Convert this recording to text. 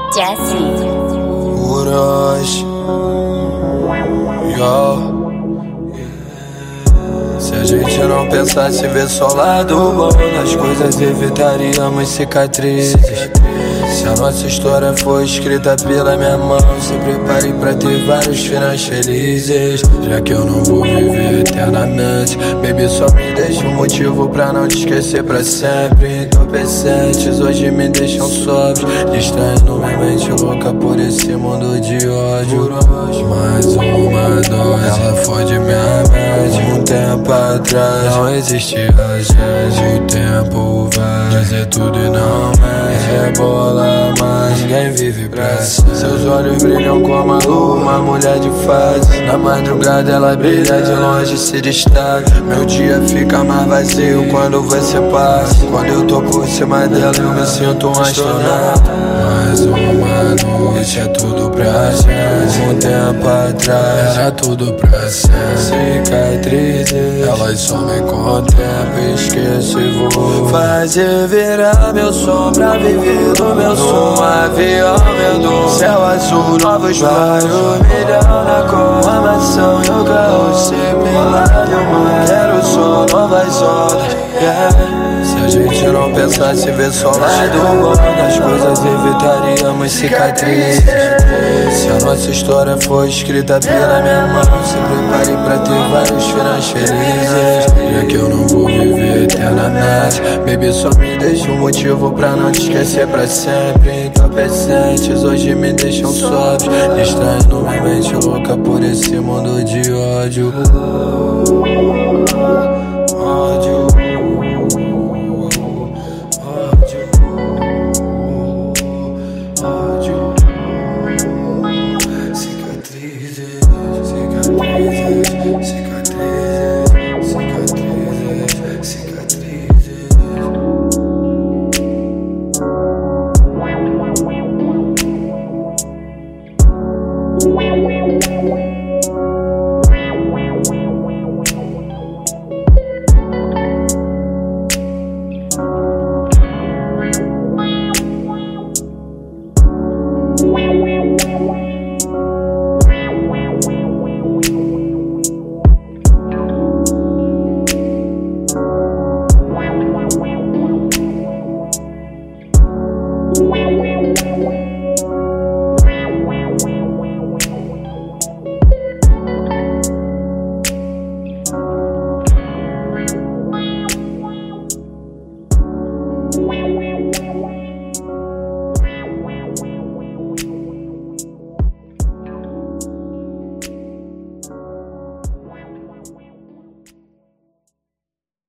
Jesse. Urash, yo. Se a gente não pensasse ver só lado bom nas coisas, evitaríamos cicatrizes. Se a nossa história foi escrita pela minha mão, se prepare pra ter vários finais felizes. Já que eu não vou viver eternamente, baby, só me deixa um motivo pra não te esquecer pra sempre. Entorpecentes hoje me deixam sóbrio, distraindo minha mente louca por esse mundo de ódio. Mais uma dose, ela fode minha mente. Um tempo atrás não existia a gente. O tempo vai dizer tudo e não mente. Rebola, mas ninguém vive pra sempre. Seus olhos brilham como a lua, uma mulher de fase. Na madrugada ela brilha, de longe se destaca. Meu dia fica mais vazio quando você passa. Quando eu tô por cima dela eu me sinto um astronauta. Mais uma noite é tudo pra gente. Um tempo atrás era tudo pra sempre. Cicatrizes, elas somem com o tempo. Esqueço e vou fazer virar meu som pra viver do meu som. Um avião vendo céu azul, novos vários milhão na conamação. E o carro similar e o mar. Quero som, novas ondas, yeah. Se a gente não pensasse ver só lado bom das coisas, evitaríamos cicatrizes. Se a nossa história foi escrita pela minha mão, se prepare pra ter vários finais felizes. Já que eu não vou viver eternamente, baby, só me deixa um motivo pra não te esquecer pra sempre. Entorpecentes hoje me deixam sóbrio, distraindo minha mente louca por esse mundo de ódio. Ódio.